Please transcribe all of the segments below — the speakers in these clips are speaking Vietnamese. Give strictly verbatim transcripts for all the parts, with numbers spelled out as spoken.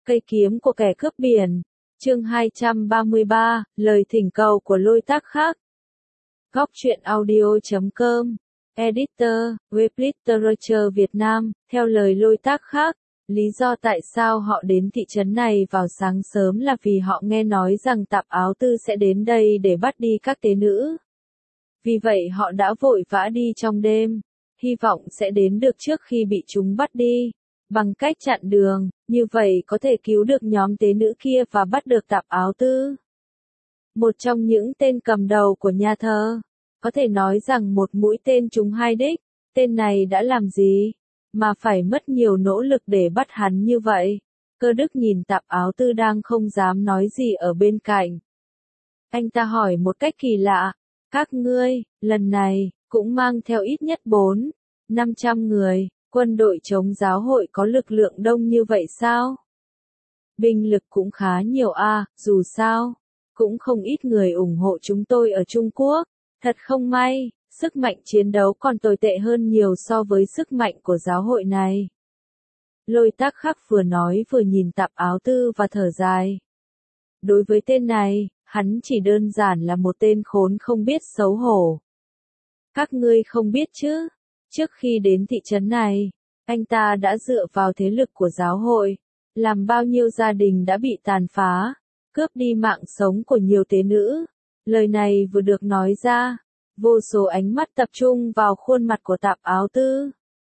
Cây kiếm của kẻ cướp biển. Chương hai trăm ba mươi ba, lời thỉnh cầu của Lôi Tác Khắc. Góc truyện audio chấm com. Editor, web literature Việt Nam, theo lời Lôi Tác Khắc. Lý do tại sao họ đến thị trấn này vào sáng sớm là vì họ nghe nói rằng Tạp Áo Tư sẽ đến đây để bắt đi các tế nữ. Vì vậy họ đã vội vã đi trong đêm, hy vọng sẽ đến được trước khi bị chúng bắt đi. Bằng cách chặn đường, như vậy có thể cứu được nhóm tế nữ kia và bắt được Tạp Áo Tư. Một trong những tên cầm đầu của nhà thờ, có thể nói rằng một mũi tên trúng hai đích, tên này đã làm gì, mà phải mất nhiều nỗ lực để bắt hắn như vậy. Cơ Đức nhìn Tạp Áo Tư đang không dám nói gì ở bên cạnh. Anh ta hỏi một cách kỳ lạ, các ngươi, lần này, cũng mang theo ít nhất bốn, năm trăm người. Quân đội chống giáo hội có lực lượng đông như vậy sao? Binh lực cũng khá nhiều a, dù sao, cũng không ít người ủng hộ chúng tôi ở Trung Quốc. Thật không may, sức mạnh chiến đấu còn tồi tệ hơn nhiều so với sức mạnh của giáo hội này. Lôi Tác Khắc vừa nói vừa nhìn Tạp Áo Tư và thở dài. Đối với tên này, hắn chỉ đơn giản là một tên khốn không biết xấu hổ. Các ngươi không biết chứ? Trước khi đến thị trấn này, anh ta đã dựa vào thế lực của giáo hội, làm bao nhiêu gia đình đã bị tàn phá, cướp đi mạng sống của nhiều tế nữ. Lời này vừa được nói ra, vô số ánh mắt tập trung vào khuôn mặt của Tạp Áo Tư,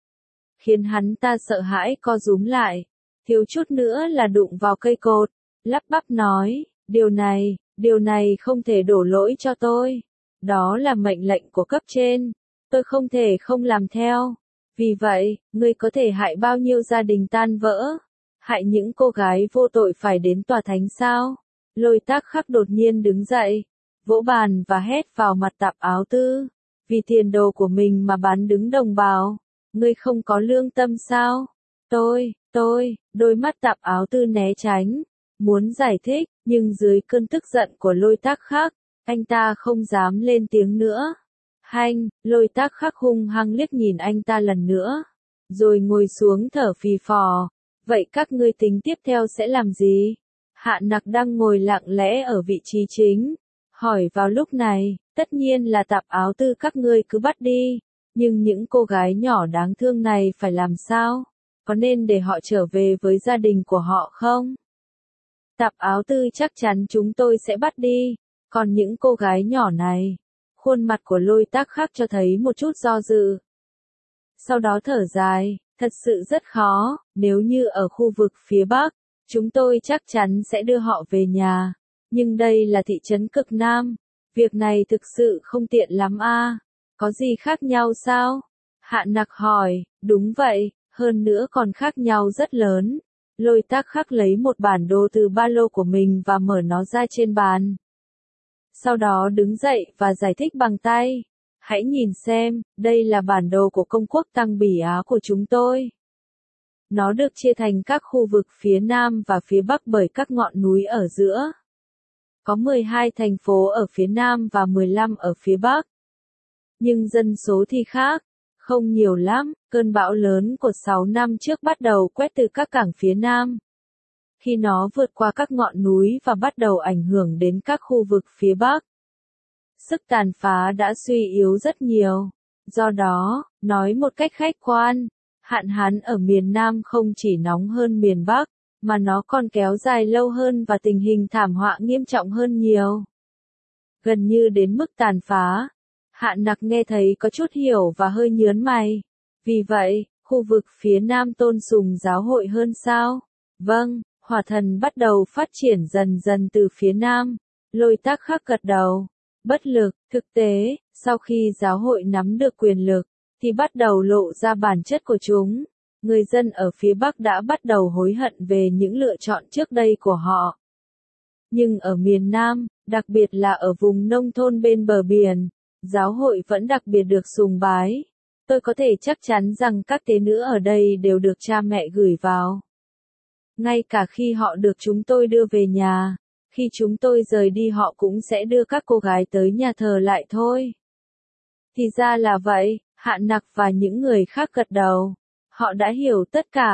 khiến hắn ta sợ hãi co rúm lại, thiếu chút nữa là đụng vào cây cột, lắp bắp nói, điều này, điều này không thể đổ lỗi cho tôi, đó là mệnh lệnh của cấp trên. Tôi không thể không làm theo. Vì vậy, ngươi có thể hại bao nhiêu gia đình tan vỡ? Hại những cô gái vô tội phải đến tòa thánh sao? Lôi Tác Khắc đột nhiên đứng dậy, vỗ bàn và hét vào mặt Tạp Áo Tư. Vì tiền đồ của mình mà bán đứng đồng bào. Ngươi không có lương tâm sao? Tôi, tôi, đôi mắt Tạp Áo Tư né tránh. Muốn giải thích, nhưng dưới cơn tức giận của Lôi Tác Khắc, anh ta không dám lên tiếng nữa. Hanh, Lôi Tác Khắc hung hăng liếc nhìn anh ta lần nữa, rồi ngồi xuống thở phì phò. Vậy các ngươi tính tiếp theo sẽ làm gì? Hạ Nặc đang ngồi lặng lẽ ở vị trí chính, hỏi vào lúc này, tất nhiên là Tạp Áo Tư các ngươi cứ bắt đi, nhưng những cô gái nhỏ đáng thương này phải làm sao? Có nên để họ trở về với gia đình của họ không? Tạp Áo Tư chắc chắn chúng tôi sẽ bắt đi, còn những cô gái nhỏ này. Khuôn mặt của Lôi Tác Khắc cho thấy một chút do dự. Sau đó thở dài, thật sự rất khó, nếu như ở khu vực phía Bắc, chúng tôi chắc chắn sẽ đưa họ về nhà. Nhưng đây là thị trấn cực Nam, việc này thực sự không tiện lắm a. Có gì khác nhau sao? Hạ Nặc hỏi, đúng vậy, hơn nữa còn khác nhau rất lớn. Lôi Tác Khắc lấy một bản đồ từ ba lô của mình và mở nó ra trên bàn. Sau đó đứng dậy và giải thích bằng tay. Hãy nhìn xem, đây là bản đồ của công quốc Tăng Bỉ Á của chúng tôi. Nó được chia thành các khu vực phía Nam và phía Bắc bởi các ngọn núi ở giữa. Có mười hai thành phố ở phía Nam và mười lăm ở phía Bắc. Nhưng dân số thì khác, không nhiều lắm. Cơn bão lớn của sáu năm trước bắt đầu quét từ các cảng phía Nam. Khi nó vượt qua các ngọn núi và bắt đầu ảnh hưởng đến các khu vực phía Bắc, sức tàn phá đã suy yếu rất nhiều. Do đó, nói một cách khách quan, hạn hán ở miền Nam không chỉ nóng hơn miền Bắc, mà nó còn kéo dài lâu hơn và tình hình thảm họa nghiêm trọng hơn nhiều. Gần như đến mức tàn phá. Hạ Nặc nghe thấy có chút hiểu và hơi nhớn mày. Vì vậy, khu vực phía Nam tôn sùng giáo hội hơn sao? Vâng. Hỏa thần bắt đầu phát triển dần dần từ phía Nam. Lôi Tác Khắc gật đầu. Bất lực, thực tế, sau khi giáo hội nắm được quyền lực, thì bắt đầu lộ ra bản chất của chúng. Người dân ở phía Bắc đã bắt đầu hối hận về những lựa chọn trước đây của họ. Nhưng ở miền Nam, đặc biệt là ở vùng nông thôn bên bờ biển, giáo hội vẫn đặc biệt được sùng bái. Tôi có thể chắc chắn rằng các tế nữ ở đây đều được cha mẹ gửi vào. Ngay cả khi họ được chúng tôi đưa về nhà, khi chúng tôi rời đi họ cũng sẽ đưa các cô gái tới nhà thờ lại thôi. Thì ra là vậy, Hạ Nặc và những người khác gật đầu. Họ đã hiểu tất cả.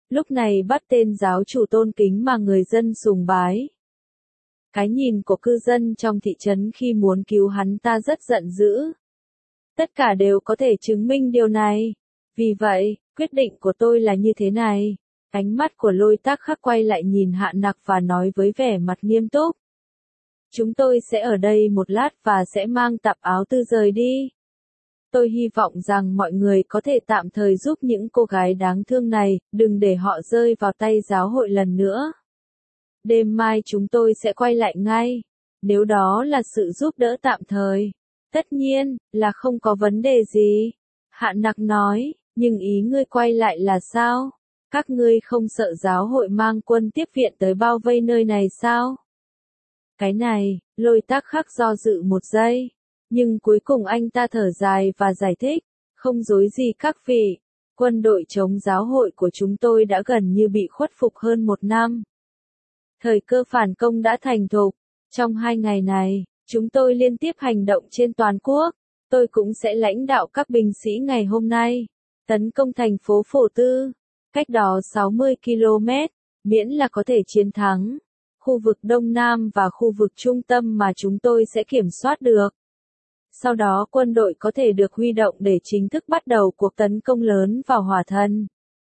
lúc này bắt tên giáo chủ tôn kính mà người dân sùng bái. Cái nhìn của cư dân trong thị trấn khi muốn cứu hắn ta rất giận dữ. Tất cả đều có thể chứng minh điều này. Vì vậy, quyết định của tôi là như thế này. Ánh mắt của Lôi Tác Khắc quay lại nhìn Hạ Nặc và nói với vẻ mặt nghiêm túc. Chúng tôi sẽ ở đây một lát và sẽ mang tạp áo tư rời đi. Tôi hy vọng rằng mọi người có thể tạm thời giúp những cô gái đáng thương này, đừng để họ rơi vào tay giáo hội lần nữa. Đêm mai chúng tôi sẽ quay lại ngay. Nếu đó là sự giúp đỡ tạm thời, tất nhiên là không có vấn đề gì. Hạ Nặc nói, nhưng ý ngươi quay lại là sao? Các ngươi không sợ giáo hội mang quân tiếp viện tới bao vây nơi này sao? Cái này, Lôi Tác Khắc do dự một giây. Nhưng cuối cùng anh ta thở dài và giải thích, không dối gì các vị, quân đội chống giáo hội của chúng tôi đã gần như bị khuất phục hơn một năm. Thời cơ phản công đã thành thục, trong hai ngày này, chúng tôi liên tiếp hành động trên toàn quốc, tôi cũng sẽ lãnh đạo các binh sĩ ngày hôm nay, tấn công thành phố Phổ Tư, cách đó sáu mươi ki lô mét, miễn là có thể chiến thắng. Khu vực Đông Nam và khu vực trung tâm mà chúng tôi sẽ kiểm soát được. Sau đó quân đội có thể được huy động để chính thức bắt đầu cuộc tấn công lớn vào Hỏa Thần.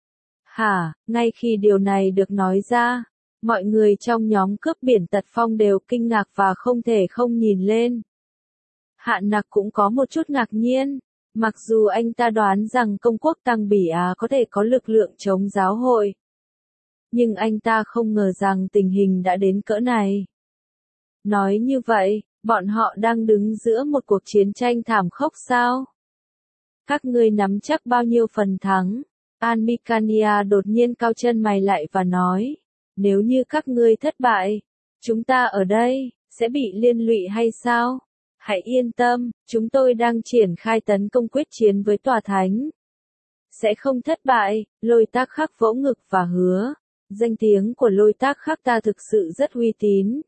Hả, ngay khi điều này được nói ra, mọi người trong nhóm cướp biển Tật Phong đều kinh ngạc và không thể không nhìn lên. Hạ Nặc cũng có một chút ngạc nhiên, mặc dù anh ta đoán rằng công quốc Tăng Bỉ Á có thể có lực lượng chống giáo hội. Nhưng anh ta không ngờ rằng tình hình đã đến cỡ này. Nói như vậy, bọn họ đang đứng giữa một cuộc chiến tranh thảm khốc sao? Các ngươi nắm chắc bao nhiêu phần thắng? Al-Mikania đột nhiên cau chân mày lại và nói, nếu như các ngươi thất bại, chúng ta ở đây, sẽ bị liên lụy hay sao? Hãy yên tâm, chúng tôi đang triển khai tấn công quyết chiến với tòa thánh. Sẽ không thất bại, Lôi Tác Khắc vỗ ngực và hứa. Danh tiếng của Lôi Tác Khắc ta thực sự rất uy tín.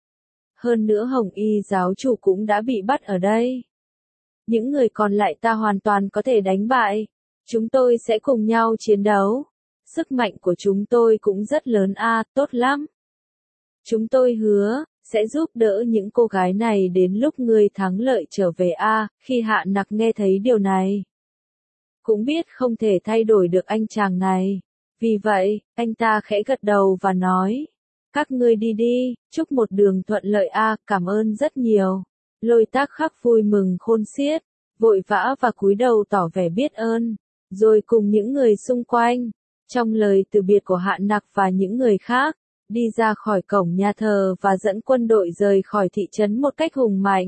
Hơn nữa Hồng Y giáo chủ cũng đã bị bắt ở đây. Những người còn lại ta hoàn toàn có thể đánh bại. Chúng tôi sẽ cùng nhau chiến đấu. Sức mạnh của chúng tôi cũng rất lớn a, à, tốt lắm. Chúng tôi hứa, sẽ giúp đỡ những cô gái này đến lúc ngươi thắng lợi trở về a, à, khi Hạ Nặc nghe thấy điều này. Cũng biết không thể thay đổi được anh chàng này. Vì vậy, anh ta khẽ gật đầu và nói, các ngươi đi đi, chúc một đường thuận lợi a, à, cảm ơn rất nhiều. Lôi Tác Khắc vui mừng khôn xiết, vội vã và cúi đầu tỏ vẻ biết ơn, rồi cùng những người xung quanh, trong lời từ biệt của Hạ Nặc và những người khác, đi ra khỏi cổng nhà thờ và dẫn quân đội rời khỏi thị trấn một cách hùng mạnh.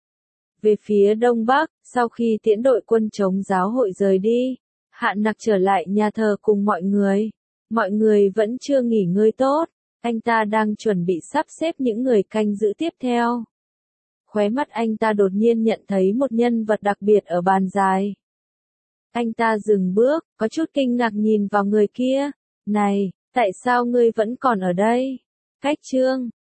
Về phía đông bắc, sau khi tiễn đội quân chống giáo hội rời đi, Hạ Nặc trở lại nhà thờ cùng mọi người. Mọi người vẫn chưa nghỉ ngơi tốt, anh ta đang chuẩn bị sắp xếp những người canh giữ tiếp theo. Khóe mắt anh ta đột nhiên nhận thấy một nhân vật đặc biệt ở bàn dài. Anh ta dừng bước, có chút kinh ngạc nhìn vào người kia. Này, tại sao ngươi vẫn còn ở đây? Cách chương